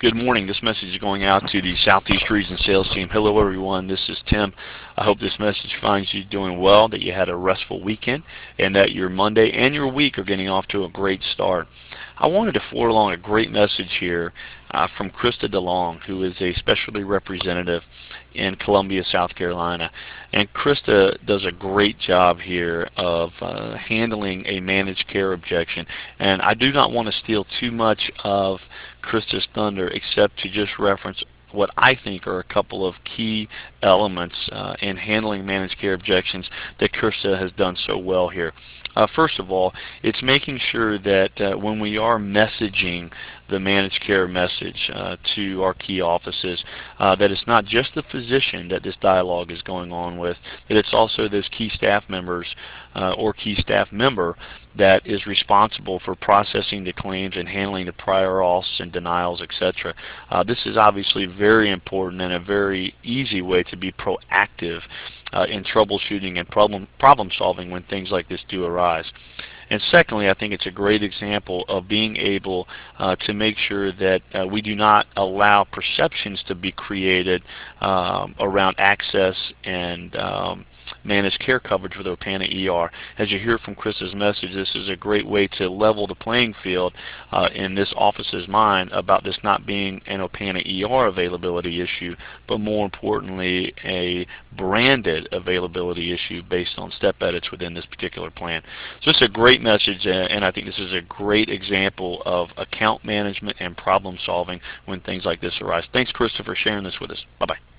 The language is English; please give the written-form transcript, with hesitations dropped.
Good morning. This message is going out to the Southeast Region Sales Team. Hello, everyone. This is Tim. I hope this message finds you doing well, that you had a restful weekend, and that your Monday and your week are getting off to a great start. I wanted to forward along a great message here from Krista DeLong, who is a specialty representative in Columbia, South Carolina. And Krista does a great job here of handling a managed care objection. And I do not want to steal too much of Krista's thunder, except to just reference what I think are a couple of key elements in handling managed care objections that Krista has done so well here. First of all, it's making sure that when we are messaging the managed care message to our key offices, that it's not just the physician that this dialogue is going on with, that it's also those key staff members or key staff member that is responsible for processing the claims and handling the prior auths and denials, etc. This is obviously very important and a very easy way to be proactive in troubleshooting and problem solving when things like this do arise. And secondly, I think it's a great example of being able to make sure that we do not allow perceptions to be created around access and managed care coverage with Opana ER. As you hear from Krista's message, this is a great way to level the playing field in this office's mind about this not being an Opana ER availability issue, but more importantly, a branded availability issue based on step edits within this particular plan. So it's a great message, and I think this is a great example of account management and problem solving when things like this arise. Thanks, Krista, for sharing this with us. Bye-bye.